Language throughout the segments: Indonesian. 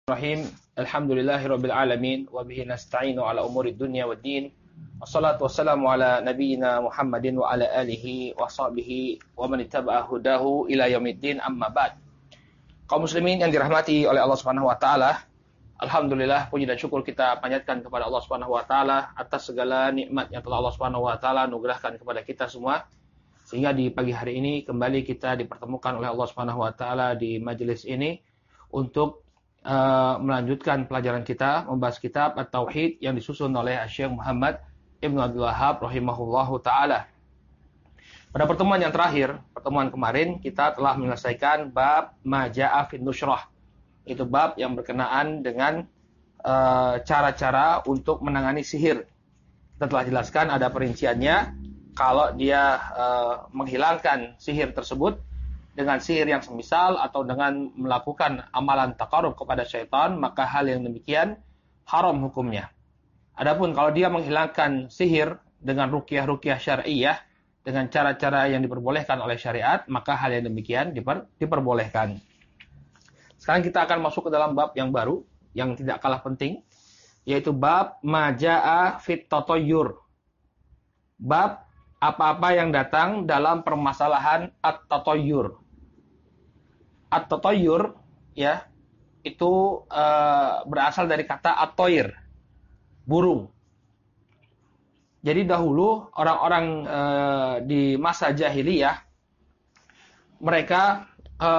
Bismillahirrahmanirrahim. Alhamdulillahirabbil alamin wa bihi nasta'inu ala umurid dunya waddin. Wassalatu wassalamu ala nabiyyina Muhammadin wa ala alihi wa sahbihi wa man ittaba'a hudahu ila yaumiddin, amma ba'd. Kaum muslimin yang dirahmati oleh Allah Subhanahu wa taala, alhamdulillah puji dan syukur kita panjatkan kepada Allah Subhanahu wa taala atas segala nikmat yang telah Allah Subhanahu wa taala anugerahkan kepada kita semua, sehingga di pagi hari ini kembali kita dipertemukan oleh Allah Subhanahu wa taala di majelis ini untuk melanjutkan pelajaran kita membahas kitab At-Tauhid yang disusun oleh Syekh Muhammad Ibnu Abdul Wahhab rahimahullahu taala. Pada pertemuan yang terakhir, pertemuan kemarin, kita telah menyelesaikan bab Maja'a fin Nushrah. Itu bab yang berkenaan dengan cara-cara untuk menangani sihir. Kita telah jelaskan ada perinciannya. Kalau dia menghilangkan sihir tersebut dengan sihir yang semisal atau dengan melakukan amalan taqarrub kepada syaitan, maka hal yang demikian haram hukumnya. Adapun kalau dia menghilangkan sihir dengan ruqyah syar'iyyah, dengan cara-cara yang diperbolehkan oleh syariat, maka hal yang demikian diperbolehkan. Sekarang kita akan masuk ke dalam bab yang baru, yang tidak kalah penting, yaitu bab Maja'a fit Tatayyur. Bab apa-apa yang datang dalam permasalahan at-tatayyur. At-tatayyur, ya, itu berasal dari kata at-tayr, burung. Jadi dahulu orang-orang di masa jahiliyah, mereka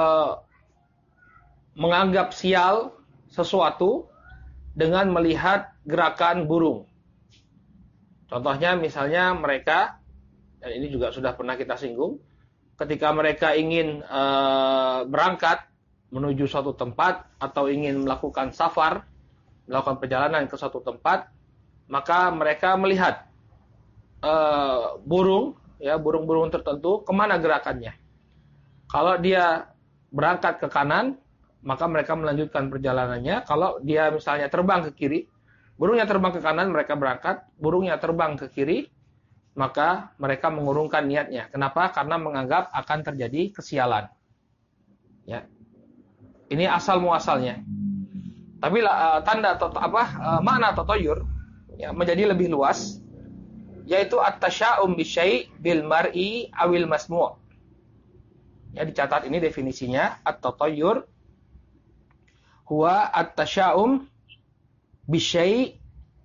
menganggap sial sesuatu dengan melihat gerakan burung. Contohnya misalnya mereka, dan ini juga sudah pernah kita singgung, ketika mereka ingin berangkat menuju suatu tempat atau ingin melakukan safar, melakukan perjalanan ke suatu tempat, maka mereka melihat burung, ya, burung-burung tertentu, kemana gerakannya. Kalau dia berangkat ke kanan, maka mereka melanjutkan perjalanannya. Kalau dia misalnya terbang ke kiri, burungnya terbang ke kanan, mereka berangkat. Burungnya terbang ke kiri, maka mereka mengurungkan niatnya. Kenapa? Karena menganggap akan terjadi kesialan. Ya. Ini asal muasalnya. Tapi makna tatayyur, ya, menjadi lebih luas, yaitu at-tasya'um bisyai' bil mar'i awil masmu'. Ya, dicatat ini definisinya, at-tatayyur huwa at-tasya'um bisyai'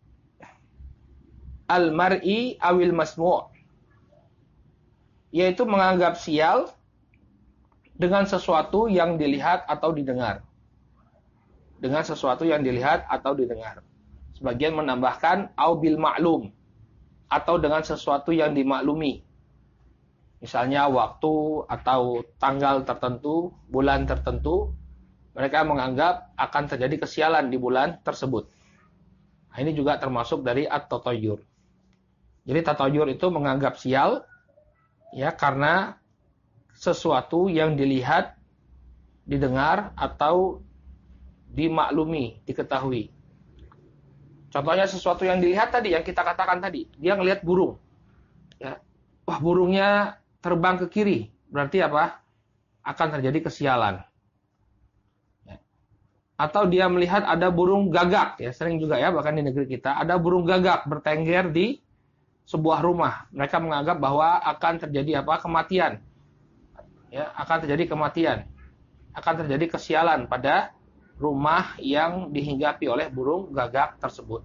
al-mar'i awil masmu', yaitu menganggap sial dengan sesuatu yang dilihat atau didengar. Dengan sesuatu yang dilihat atau didengar. Sebagian menambahkan au bil ma'lum, atau dengan sesuatu yang dimaklumi. Misalnya waktu atau tanggal tertentu, bulan tertentu, mereka menganggap akan terjadi kesialan di bulan tersebut. Nah, ini juga termasuk dari at-tatayyur. Jadi tatayyur itu menganggap sial, ya, karena sesuatu yang dilihat, didengar, atau dimaklumi, diketahui. Contohnya sesuatu yang dilihat tadi, yang kita katakan tadi, dia ngelihat burung. Ya. Wah, burungnya terbang ke kiri, berarti apa? Akan terjadi kesialan. Ya. Atau dia melihat ada burung gagak, ya, sering juga ya, bahkan di negeri kita, ada burung gagak bertengger di sebuah rumah. Mereka menganggap bahwa akan terjadi apa? Kematian. Ya, akan terjadi kematian. Akan terjadi kesialan pada rumah yang dihinggapi oleh burung gagak tersebut.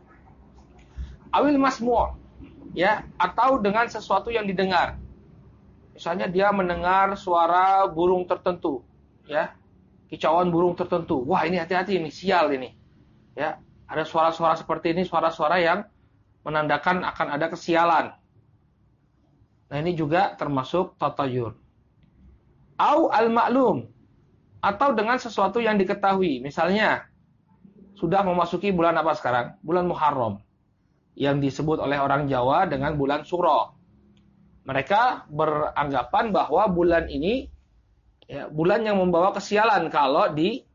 Awil masmu', ya, atau dengan sesuatu yang didengar. Misalnya dia mendengar suara burung tertentu, ya. Kicauan burung tertentu. Wah, ini hati-hati, ini sial ini. Ya, ada suara-suara seperti ini, suara-suara yang menandakan akan ada kesialan. Nah, ini juga termasuk tatayyur. Au al-ma'lum, atau dengan sesuatu yang diketahui. Misalnya, sudah memasuki bulan apa sekarang? Bulan Muharram, yang disebut oleh orang Jawa dengan bulan Suro. Mereka beranggapan bahwa bulan ini, ya, bulan yang membawa kesialan kalau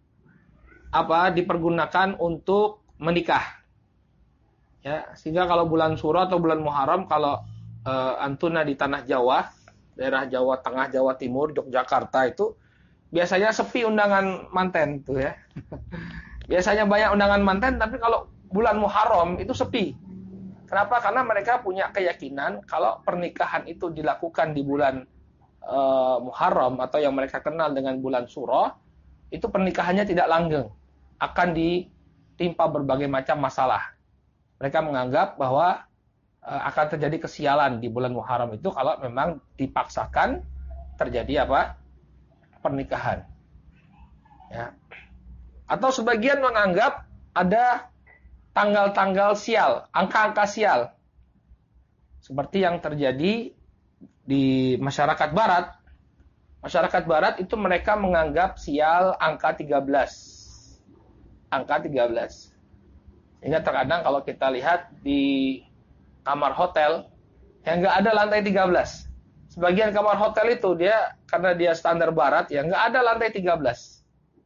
dipergunakan untuk menikah. Ya, sehingga kalau bulan Suro atau bulan Muharram, kalau antuna di tanah Jawa, daerah Jawa Tengah, Jawa Timur, Yogyakarta itu biasanya sepi undangan manten tuh ya. Biasanya banyak undangan manten, tapi kalau bulan Muharram itu sepi. Kenapa? Karena mereka punya keyakinan kalau pernikahan itu dilakukan di bulan Muharram atau yang mereka kenal dengan bulan Suro, itu pernikahannya tidak langgeng, akan ditimpa berbagai macam masalah. Mereka menganggap bahwa akan terjadi kesialan di bulan Muharram itu kalau memang dipaksakan terjadi pernikahan. Ya. Atau sebagian menganggap ada tanggal-tanggal sial, angka-angka sial. Seperti yang terjadi di masyarakat barat. Masyarakat barat itu mereka menganggap sial angka 13. Angka 13. Sehingga terkadang kalau kita lihat di kamar hotel yang nggak ada lantai 13. Sebagian kamar hotel itu karena dia standar barat ya nggak ada lantai 13.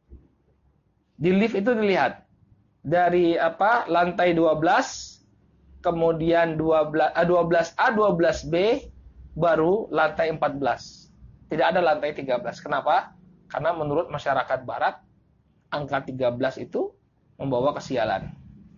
Di lift itu dilihat dari lantai 12, kemudian 12A, 12B, baru lantai 14. Tidak ada lantai 13. Kenapa? Karena menurut masyarakat barat, angka 13 itu membawa kesialan.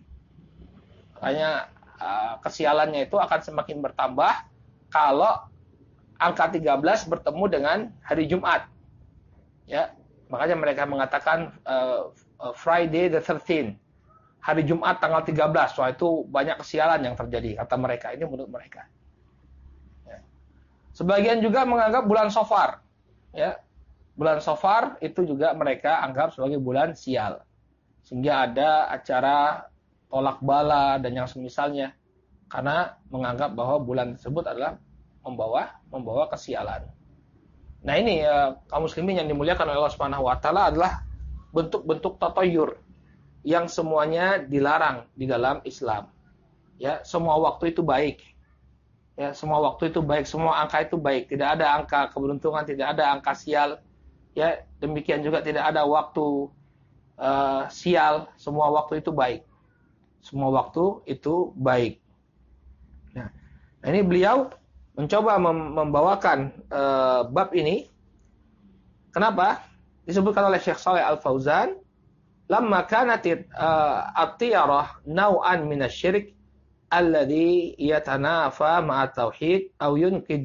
Makanya kesialannya itu akan semakin bertambah kalau angka 13 bertemu dengan hari Jumat. Ya, makanya mereka mengatakan Friday the 13th. Hari Jumat tanggal 13. Wah, itu banyak kesialan yang terjadi, kata mereka. Ini menurut mereka. Ya. Sebagian juga menganggap bulan Safar. Ya. Bulan Safar itu juga mereka anggap sebagai bulan sial. Sehingga ada acara tolak bala dan yang semisalnya. Karena menganggap bahwa bulan tersebut adalah membawa kesialan. Nah ini kaum muslimin yang dimuliakan oleh Allah Subhanahu wa taala adalah bentuk-bentuk tatayur yang semuanya dilarang di dalam Islam. Ya, semua waktu itu baik. Ya, semua waktu itu baik, semua angka itu baik. Tidak ada angka keberuntungan, tidak ada angka sial. Ya, demikian juga tidak ada waktu sial, semua waktu itu baik. Semua waktu itu baik. Nah, ini beliau mencoba membawakan bab ini. Kenapa? Disebutkan oleh Syekh Shalih Al-Fauzan, lamma kanat at-tiyarah naw'an min asy-syirk alladhi yatanafa ma'a tauhid aw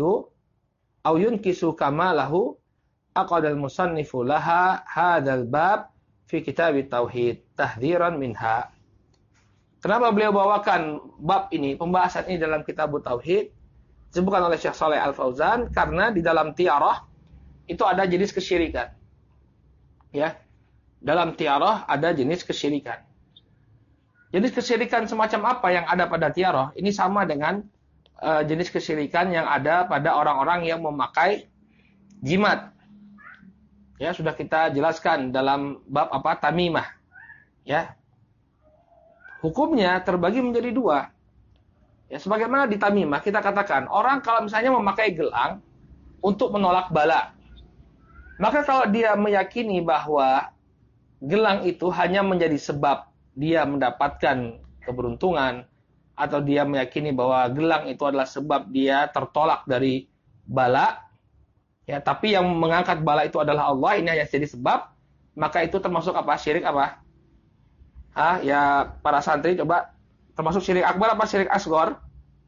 yunkisu kamalahu aqada al-musannifu laha hadzal bab fi kitab at-tauhid tahdhiran minha. Kenapa beliau bawakan bab ini, pembahasan ini dalam kitab tauhid? Disebutkan oleh Syekh Shalih Al-Fauzan karena di dalam tiarah itu ada jenis kesyirikan. Ya. Dalam tiarah ada jenis kesyirikan. Jenis kesyirikan semacam apa yang ada pada tiarah? Ini sama dengan jenis kesyirikan yang ada pada orang-orang yang memakai jimat. Ya, sudah kita jelaskan dalam bab tamimah. Ya. Hukumnya terbagi menjadi dua. Ya, sebagaimana di tamimah kita katakan, orang kalau misalnya memakai gelang untuk menolak bala, maka kalau dia meyakini bahwa gelang itu hanya menjadi sebab dia mendapatkan keberuntungan, atau dia meyakini bahwa gelang itu adalah sebab dia tertolak dari bala, ya, tapi yang mengangkat bala itu adalah Allah, ini hanya jadi sebab, maka itu termasuk syirik ya para santri coba, termasuk syirik akbar apa syirik asghar?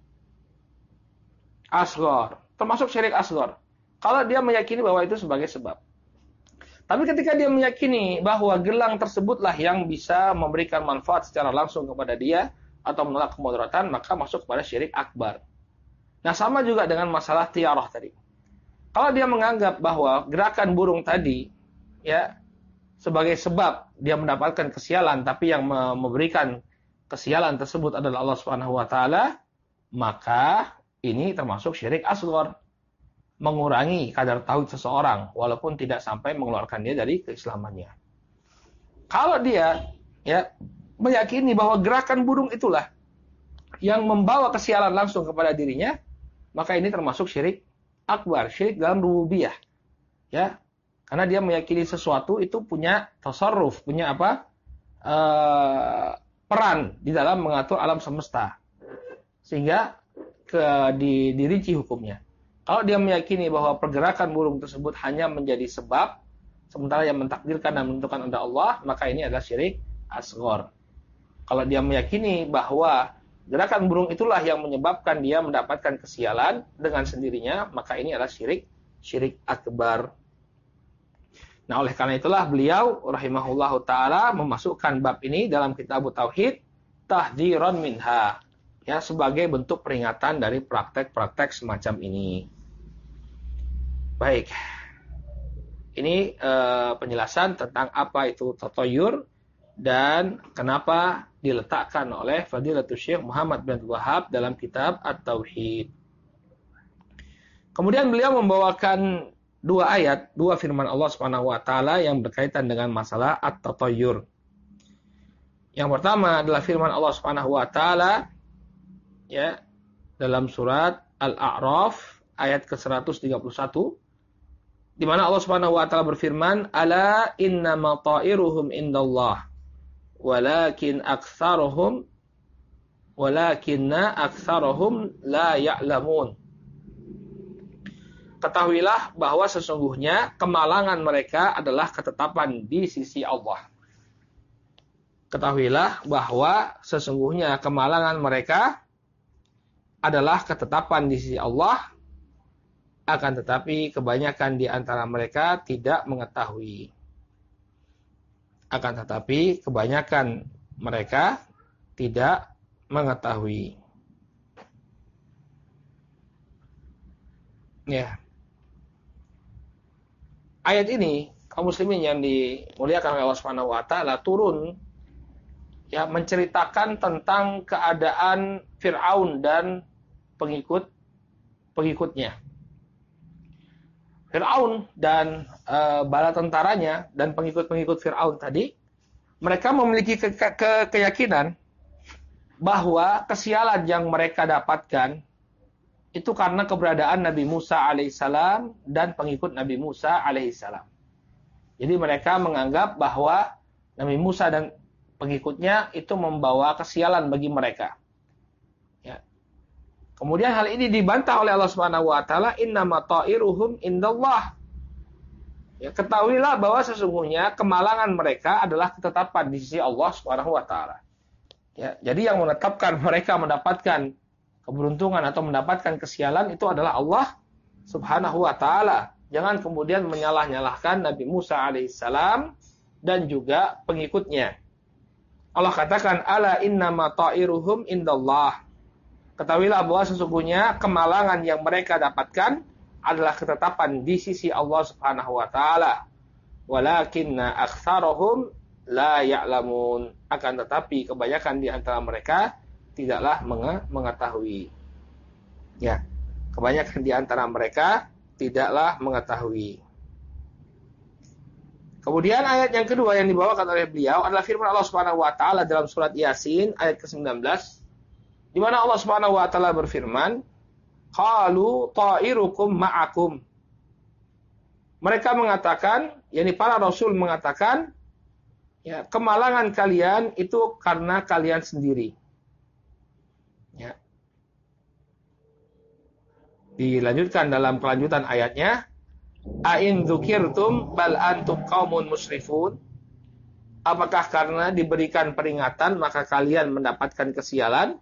Asghar. Termasuk syirik asghar. Kalau dia meyakini bahwa itu sebagai sebab. Tapi ketika dia meyakini bahwa gelang tersebutlah yang bisa memberikan manfaat secara langsung kepada dia atau menolak kemudaratan, maka masuk kepada syirik akbar. Nah, sama juga dengan masalah tiarah tadi. Kalau dia menganggap bahwa gerakan burung tadi ya sebagai sebab dia mendapatkan kesialan, tapi yang memberikan kesialan tersebut adalah Allah Subhanahu wa taala, maka ini termasuk syirik asghar. Mengurangi kadar tauhid seseorang walaupun tidak sampai mengeluarkan dia dari keislamannya. Kalau dia ya meyakini bahwa gerakan burung itulah yang membawa kesialan langsung kepada dirinya, maka ini termasuk syirik akbar, syirik dalam rububiyah. Ya. Karena dia meyakini sesuatu itu punya tasarruf, punya peran di dalam mengatur alam semesta. Sehingga dirinci hukumnya. Kalau dia meyakini bahwa pergerakan burung tersebut hanya menjadi sebab, sementara yang mentakdirkan dan menentukan adalah Allah, maka ini adalah syirik asghar. Kalau dia meyakini bahwa gerakan burung itulah yang menyebabkan dia mendapatkan kesialan dengan sendirinya, maka ini adalah syirik akbar. Nah, oleh karena itulah beliau rahimahullahu taala memasukkan bab ini dalam kitab Tauhid tahdziran minha, ya, sebagai bentuk peringatan dari praktek-praktek semacam ini. Baik. Ini penjelasan tentang apa itu tatayur dan kenapa diletakkan oleh Fadilatul Syekh Muhammad bin Wahab dalam kitab At-Tauhid. Kemudian beliau membawakan dua ayat, dua firman Allah Subhanahu wa taala yang berkaitan dengan masalah at-tatayyur. Yang pertama adalah firman Allah Subhanahu wa taala, ya, dalam surat Al-A'raf ayat ke-131, di mana Allah Subhanahu wa taala berfirman, "Ala innama ta'iruhum indallah walakinna aktsarahum la ya'lamun." Ketahuilah bahwa sesungguhnya kemalangan mereka adalah ketetapan di sisi Allah. Ketahuilah bahwa sesungguhnya kemalangan mereka adalah ketetapan di sisi Allah, akan tetapi kebanyakan di antara mereka tidak mengetahui. Akan tetapi kebanyakan mereka tidak mengetahui. Ya. Ayat ini kaum muslimin yang dimuliakan oleh Allah Subhanahu wa taala turun, ya, menceritakan tentang keadaan Fir'aun dan pengikutnya. Fir'aun dan bala tentaranya dan pengikut-pengikut Fir'aun tadi, mereka memiliki keyakinan bahwa kesialan yang mereka dapatkan itu karena keberadaan Nabi Musa alaihissalam dan pengikut Nabi Musa alaihissalam. Jadi mereka menganggap bahwa Nabi Musa dan pengikutnya itu membawa kesialan bagi mereka. Ya. Kemudian hal ini dibantah oleh Allah Subhanahu wa taala, "Innama ta'iruhum indallah." Ya, ketahuilah bahwa sesungguhnya kemalangan mereka adalah ketetapan di sisi Allah Subhanahu wa taala. Ya, jadi yang menetapkan mereka mendapatkan keberuntungan atau mendapatkan kesialan itu adalah Allah Subhanahu wa taala. Jangan kemudian menyalah-nyalahkan Nabi Musa alaihissalam dan juga pengikutnya. Allah katakan, "Ala innama ta'iruhum indallah." Ketahuilah bahwa sesungguhnya kemalangan yang mereka dapatkan adalah ketetapan di sisi Allah Subhanahu wa taala. Walakinna aktsarahum la ya'lamun. Akan tetapi kebanyakan di antara mereka tidaklah mengetahui. Ya, kebanyakan di antara mereka tidaklah mengetahui. Kemudian ayat yang kedua yang dibawakan oleh beliau adalah firman Allah Subhanahu wa taala dalam surat Yasin ayat ke-19, di mana Allah Subhanahu wa taala berfirman, "Qalu ta'irukum ma'akum." Mereka mengatakan, yakni para rasul mengatakan, ya, kemalangan kalian itu karena kalian sendiri. Ya. Dilanjutkan dalam kelanjutan ayatnya, "A'in dzukirtum bal antum qaumun musrifun." Apakah karena diberikan peringatan maka kalian mendapatkan kesialan?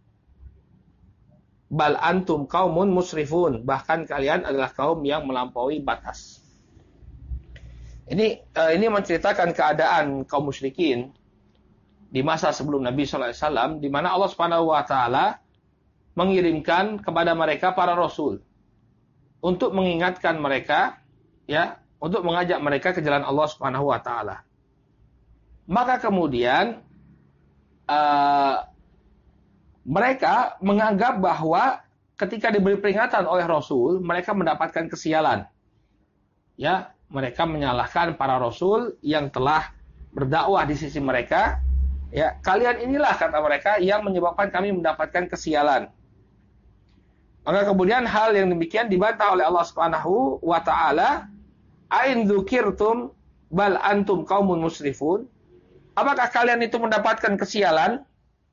Bal antum qaumun musrifun, bahkan kalian adalah kaum yang melampaui batas. Ini menceritakan keadaan kaum musyrikin di masa sebelum Nabi sallallahu alaihi wasallam, di mana Allah Subhanahu wa taala mengirimkan kepada mereka para rasul untuk mengingatkan mereka, ya, untuk mengajak mereka ke jalan Allah Subhanahu wa taala. Maka kemudian mereka menganggap bahwa ketika diberi peringatan oleh rasul, mereka mendapatkan kesialan. Ya, mereka menyalahkan para rasul yang telah berdakwah di sisi mereka. Ya, kalian inilah, kata mereka, yang menyebabkan kami mendapatkan kesialan. Maka kemudian hal yang demikian dibantah oleh Allah Subhanahu wa taala, "Ain dzukirtum bal antum qaumun musrifun." Apakah kalian itu mendapatkan kesialan?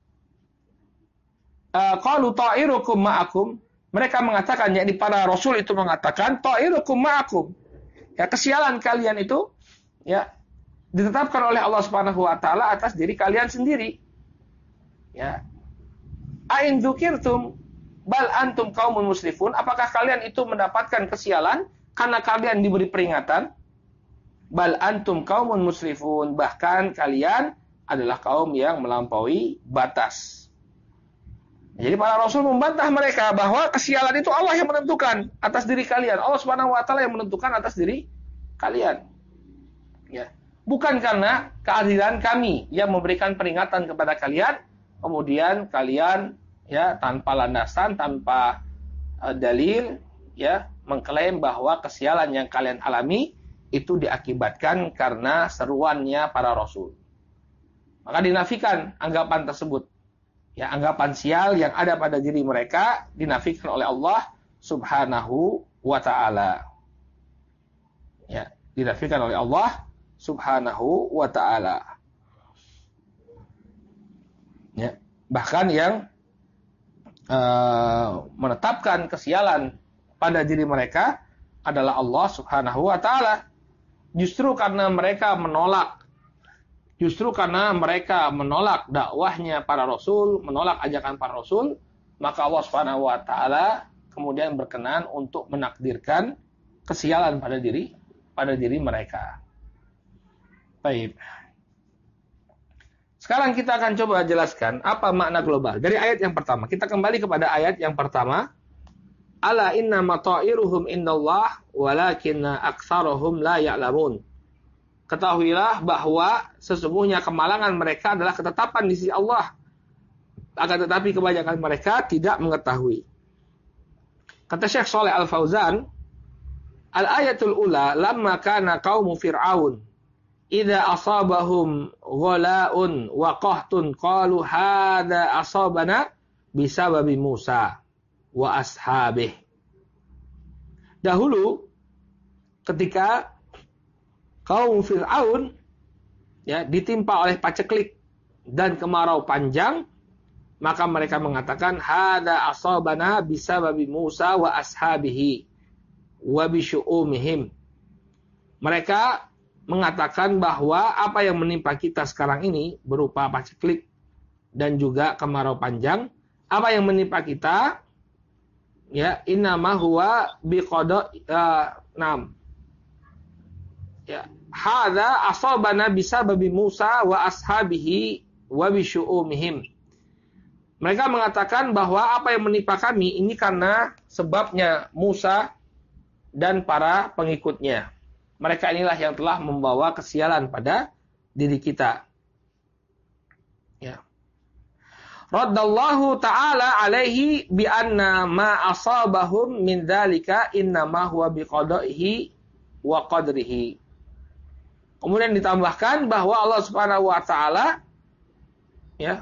Qalu ta'irukum ma'akum. Mereka mengatakan, yakni para rasul itu mengatakan, ta'irukum ma'akum. Ya, kesialan kalian itu, ya, ditetapkan oleh Allah Subhanahu wa taala atas diri kalian sendiri. Ya. Ain dzukirtum bal antum qaumun musrifun, apakah kalian itu mendapatkan kesialan karena kalian diberi peringatan? Bal antum qaumun musrifun, bahkan kalian adalah kaum yang melampaui batas. Jadi para rasul membantah mereka bahwa kesialan itu Allah yang menentukan atas diri kalian. Allah Subhanahu wa taala yang menentukan atas diri kalian. Ya. Bukan karena keadilan kami yang memberikan peringatan kepada kalian, kemudian kalian ya tanpa landasan, tanpa dalil ya mengklaim bahwa kesialan yang kalian alami itu diakibatkan karena seruannya para rasul. Maka dinafikan anggapan tersebut. Ya, anggapan sial yang ada pada diri mereka dinafikan oleh Allah Subhanahu wa taala. Ya, dinafikan oleh Allah Subhanahu wa taala. Ya, bahkan yang menetapkan kesialan pada diri mereka adalah Allah Subhanahu wa taala. Justru karena mereka menolak dakwahnya para rasul, menolak ajakan para rasul, maka Allah Subhanahu wa taala kemudian berkenan untuk menakdirkan kesialan pada diri mereka. Baik. Sekarang kita akan coba jelaskan apa makna global. Dari ayat yang pertama, kita kembali kepada ayat yang pertama. Ala inna mata'iruhum indallah walakinna aktsaruhum la ya'lamun. Ketahuilah bahwa sesungguhnya kemalangan mereka adalah ketetapan di sisi Allah. Akan tetapi kebanyakan mereka tidak mengetahui. Kata Syekh Shalih Al-Fauzan, al-ayatul ula lamma kana qaumu fir'aun idza asabahum ghala'un wa qahtun qalu hadza asabana bisababi Musa wa ashabih. Dahulu ketika kaum Fir'aun ya ditimpa oleh paceklik dan kemarau panjang, maka mereka mengatakan hadza asabana bisababi Musa wa ashabihi wa bisyu'umihim. Mereka mengatakan bahwa apa yang menimpa kita sekarang ini berupa paceklik dan juga kemarau panjang, apa yang menimpa kita ya innama huwa biqada ya hadza asabana bisababi Musa wa ashabihi wa bisyu'umihim. Mereka mengatakan bahwa apa yang menimpa kami ini karena sebabnya Musa dan para pengikutnya. Mereka inilah yang telah membawa kesialan pada diri kita. Ya. Raddallahu ta'ala alaihi bi anna ma asabahum min dzalika innama huwa biqada'ihi wa qadrihi. Kemudian ditambahkan bahwa Allah Subhanahu wa taala ya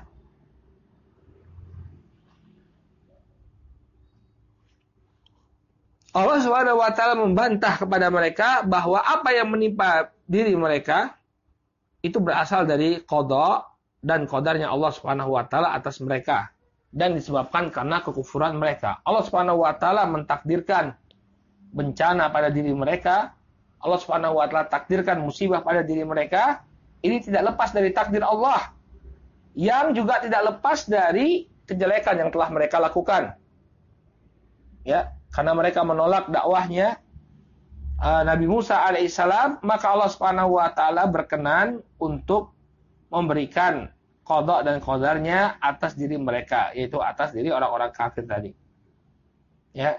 Allah Subhanahu wa taala membantah kepada mereka bahwa apa yang menimpa diri mereka itu berasal dari qada dan qadarnya Allah Subhanahu wa taala atas mereka dan disebabkan karena kekufuran mereka. Allah Subhanahu wa taala mentakdirkan bencana pada diri mereka. Allah Subhanahu wa taala takdirkan musibah pada diri mereka. Ini tidak lepas dari takdir Allah, yang juga tidak lepas dari kejelekan yang telah mereka lakukan. Ya, karena mereka menolak dakwahnya Nabi Musa alaihissalam, maka Allah Subhanahu wa taala berkenan untuk memberikan qada dan qadarnya atas diri mereka, yaitu atas diri orang-orang kafir tadi. Ya.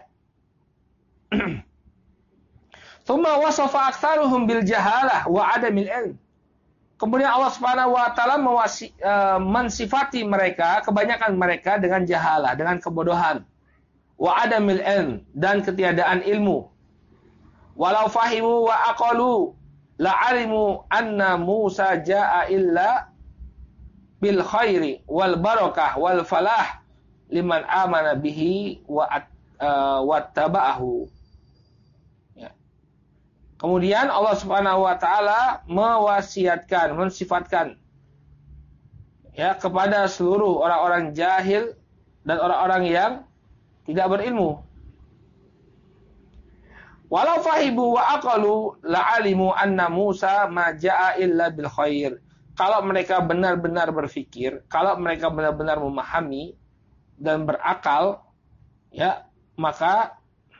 Tsumma wasafa aktsaruhum bil jahalah wa adamil ilm. Kemudian Allah Subhanahu wa taala mensifati mereka, kebanyakan mereka dengan jahalah, dengan kebodohan. Wa adamil ilm, dan ketiadaan ilmu. Walau fahimu wa aqalu la'alimu anna Musa jaa illa bil khairi wal barakah wal falah liman amana bihi wa wattaba'ahu. Ya. Kemudian Allah Subhanahu wa taala mewasiatkan, mensifatkan ya kepada seluruh orang-orang jahil dan orang-orang yang tidak berilmu Walau fahimu wa aqalu la'alimu anna Musa ma ja'a illa bil khair. Kalau mereka benar-benar berpikir, kalau mereka benar-benar memahami dan berakal, ya, maka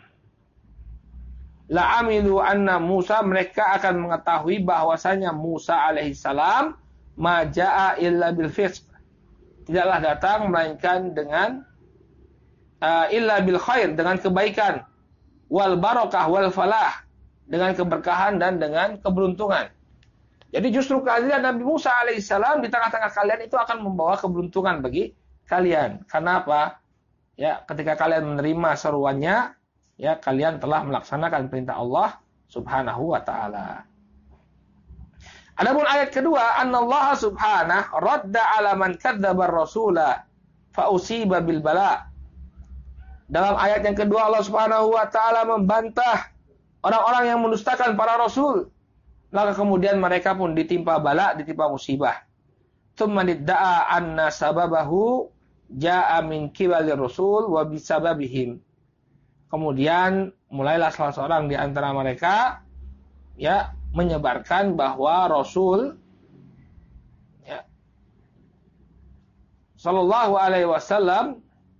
la'amilu anna Musa, mereka akan mengetahui bahwasanya Musa alaihissalam ma ja'a illa bil fisq. Tidaklah datang melainkan dengan illa bil khair, dengan kebaikan, wal barakah wal falah, dengan keberkahan dan dengan keberuntungan. Jadi justru kehadiran Nabi Musa alaihissalam di tengah-tengah kalian itu akan membawa keberuntungan bagi kalian. Karena apa? Ya, ketika kalian menerima seruannya, ya, kalian telah melaksanakan perintah Allah Subhanahu wa taala. Adapun ayat kedua, annallaha subhanahu radda 'ala man kadzdzaba ar-rasula fa usiba bil bala. Dalam ayat yang kedua Allah Subhanahu wa taala membantah orang-orang yang mendustakan para rasul, maka kemudian mereka pun ditimpa bala, ditimpa musibah. Tsumma nidda'a anna sababahu ja'a min kibalir rasul wa bisababihim. Kemudian mulailah salah seorang di antara mereka, ya, menyebarkan bahwa Rasul, ya, sallallahu alaihi wasallam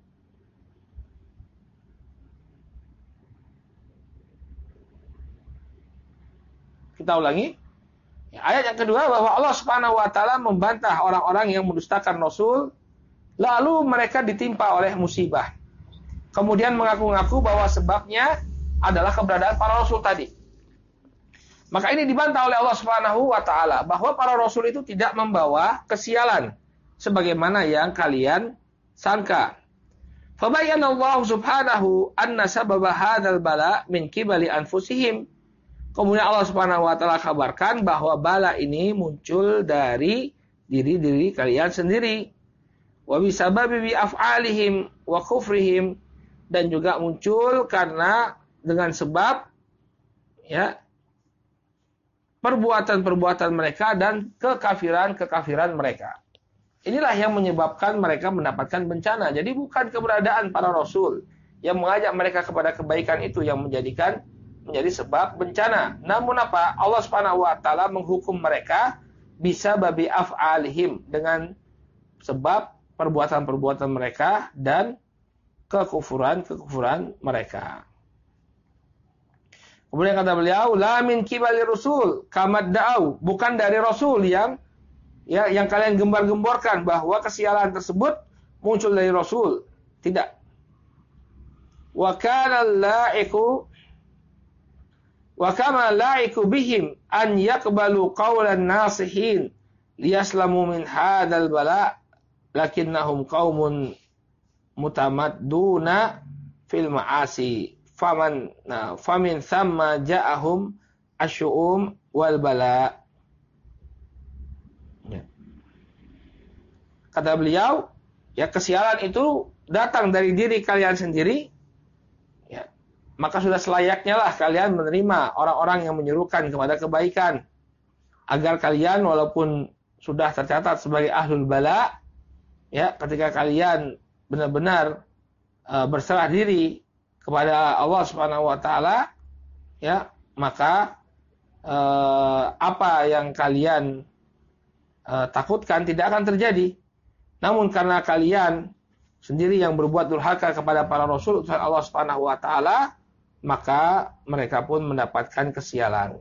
kita ulangi. Ya, ayat yang kedua bahwa Allah Subhanahu wa taala membantah orang-orang yang mendustakan Rasul, lalu mereka ditimpa oleh musibah. Kemudian mengaku-ngaku bahwa sebabnya adalah keberadaan para rasul tadi. Maka ini dibantah oleh Allah Subhanahu wa taala bahwa para rasul itu tidak membawa kesialan sebagaimana yang kalian sangka. Fa bayyana Allah Subhanahu anna sababa hadzal bala min qibali anfusihim. Kemudian Allah Subhanahu wa taala kabarkan bahwa bala ini muncul dari diri-diri kalian sendiri. Wa bisababi af'alihim wa kufrihim, dan juga muncul karena dengan sebab, ya, perbuatan-perbuatan mereka dan kekafiran mereka. Inilah yang menyebabkan mereka mendapatkan bencana. Jadi bukan keberadaan para rasul yang mengajak mereka kepada kebaikan itu yang menjadi sebab bencana. Namun apa? Allah Subhanahu wa taala menghukum mereka bisa babi af'alihim, dengan sebab perbuatan-perbuatan mereka dan kekufuran mereka. Kemudian kata beliau, la min kibali rasul kamad da'au, bukan dari rasul yang kalian gembar-gemborkan bahwa kesialan tersebut muncul dari rasul. Tidak. Wa kana la'iku bihim an yaqbalu qawlan nasihin liyaslamu min hadzal bala lakinnahum qaumun mutamadduna fil ma'asi famin thamma ja'ahum asy'um wal bala. Ya. Kata beliau, ya, kesialan itu datang dari diri kalian sendiri, ya, maka sudah selayaknya lah kalian menerima orang-orang yang menyerukan kepada kebaikan, agar kalian walaupun sudah tercatat sebagai ahlul bala, ya, ketika kalian benar-benar berserah diri kepada Allah Subhanahu wa taala, ya, maka apa yang kalian takutkan tidak akan terjadi. Namun karena kalian sendiri yang berbuat durhaka kepada para rasul utusan Allah Subhanahu wa taala, maka mereka pun mendapatkan kesialan.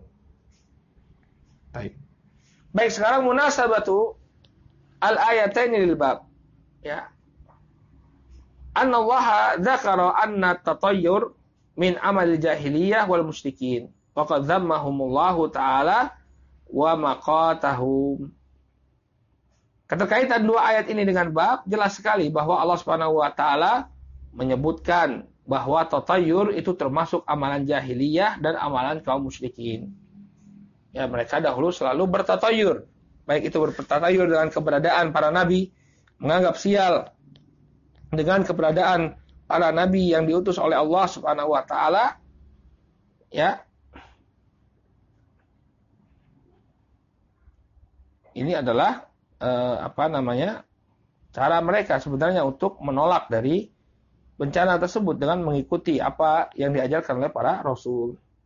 Baik, sekarang munasabatu al-ayataini lil bab. Ya. Annallaha dzakara anna tatayyur min amal jahiliyah wal musyrikin wa qad dhammahumullahu ta'ala wa maqatahum. Keterkaitan dua ayat ini dengan bab, jelas sekali bahwa Allah Subhanahu wa taala menyebutkan bahwa tatayyur itu termasuk amalan jahiliyah dan amalan kaum musyrikin. Ya, mereka dahulu selalu bertatayyur, baik itu bertatayyur dengan keberadaan para nabi, menganggap sial dengan keberadaan para nabi yang diutus oleh Allah Subhanahu wa taala, ya. Ini adalah cara mereka sebenarnya untuk menolak dari bencana tersebut dengan mengikuti apa yang diajarkan oleh para rasul.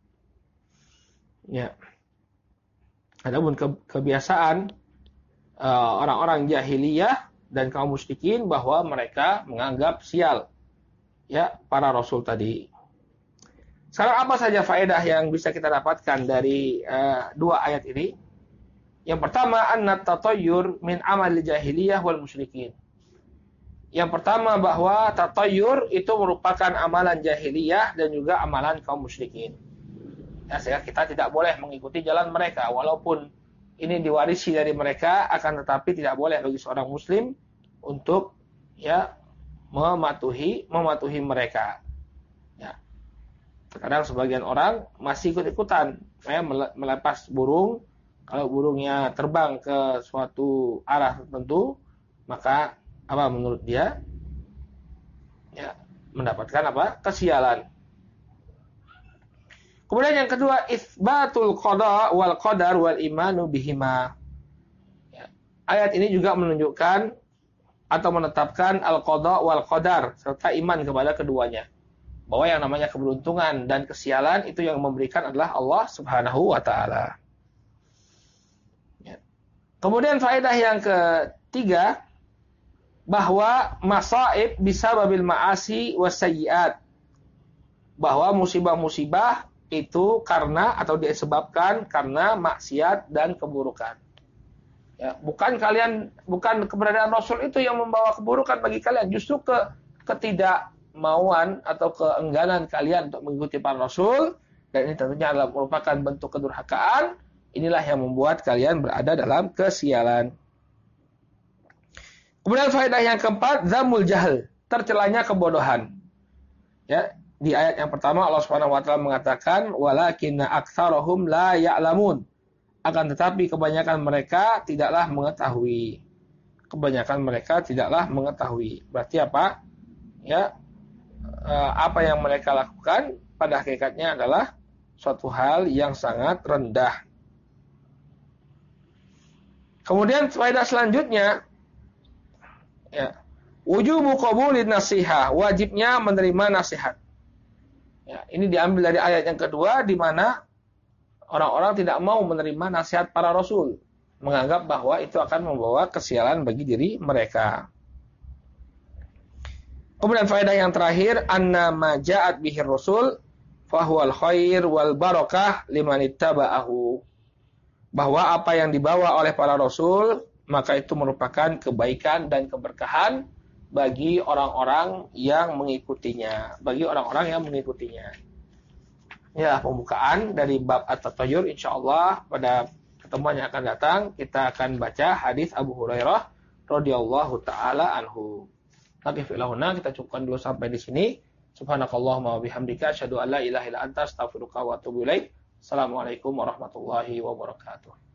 Ya. Adapun kebiasaan orang-orang jahiliyah dan kaum musyrikin bahwa mereka menganggap sial ya para rasul tadi. Sekarang apa saja faedah yang bisa kita dapatkan dari dua ayat ini? Yang pertama, anna tatayyur min amal jahiliyah wal musyrikin. Yang pertama bahwa tatayyur itu merupakan amalan jahiliyah dan juga amalan kaum musyrikin. Ya, sehingga kita tidak boleh mengikuti jalan mereka walaupun ini diwarisi dari mereka, akan tetapi tidak boleh bagi seorang muslim untuk ya mematuhi mereka. Ya. Terkadang sebagian orang masih ikut-ikutan ya, melepas burung. Kalau burungnya terbang ke suatu arah tertentu, maka apa menurut dia? Ya, mendapatkan apa? Kesialan. Kemudian yang kedua, itsbatul qada wal qadar wal imanu bihima. Ya. Ayat ini juga menunjukkan atau menetapkan al-qada wal qadar serta iman kepada keduanya. Bahwa yang namanya keberuntungan dan kesialan itu yang memberikan adalah Allah Subhanahu wa taala. Ya. Kemudian faedah yang ketiga, bahwa masaib bisababil ma'asi wasayyi'at. Bahwa musibah-musibah itu karena atau disebabkan karena maksiat dan keburukan. Ya, bukan keberadaan Rasul itu yang membawa keburukan bagi kalian, justru ketidakmauan atau keengganan kalian untuk mengikuti para Rasul, dan ini tentunya adalah merupakan bentuk kedurhakaan. Inilah yang membuat kalian berada dalam kesialan. Kemudian faedah yang keempat, dzamul jahl, tercelanya kebodohan. Ya, di ayat yang pertama Allah Subhanahu wa taala mengatakan walakinna aktsarahum la ya'lamun. Akan tetapi kebanyakan mereka tidaklah mengetahui. Berarti apa? Ya, apa yang mereka lakukan pada hakikatnya adalah suatu hal yang sangat rendah. Kemudian faedah selanjutnya, ya, wujubu qabulin nasihah, wajibnya menerima nasihat. Ya, ini diambil dari ayat yang kedua di mana orang-orang tidak mau menerima nasihat para rasul, menganggap bahwa itu akan membawa kesialan bagi diri mereka. Kemudian faedah yang terakhir, anna ma ja'at bihir rasul fahuwal khair wal barakah liman ittaba'ahu. Bahwa apa yang dibawa oleh para rasul maka itu merupakan kebaikan dan keberkahan bagi orang-orang yang mengikutinya. Ya, pembukaan dari bab at-tatayyur, insyaallah pada pertemuan yang akan datang kita akan baca hadis Abu Hurairah radhiyallahu taala anhu. Nakifilahuna, kita cukupkan dulu sampai di sini. Subhanakallahumma wa bihamdika asyhadu an la ilaha illa anta astaghfiruka wa atubu ilaik. Assalamualaikum warahmatullahi wabarakatuh.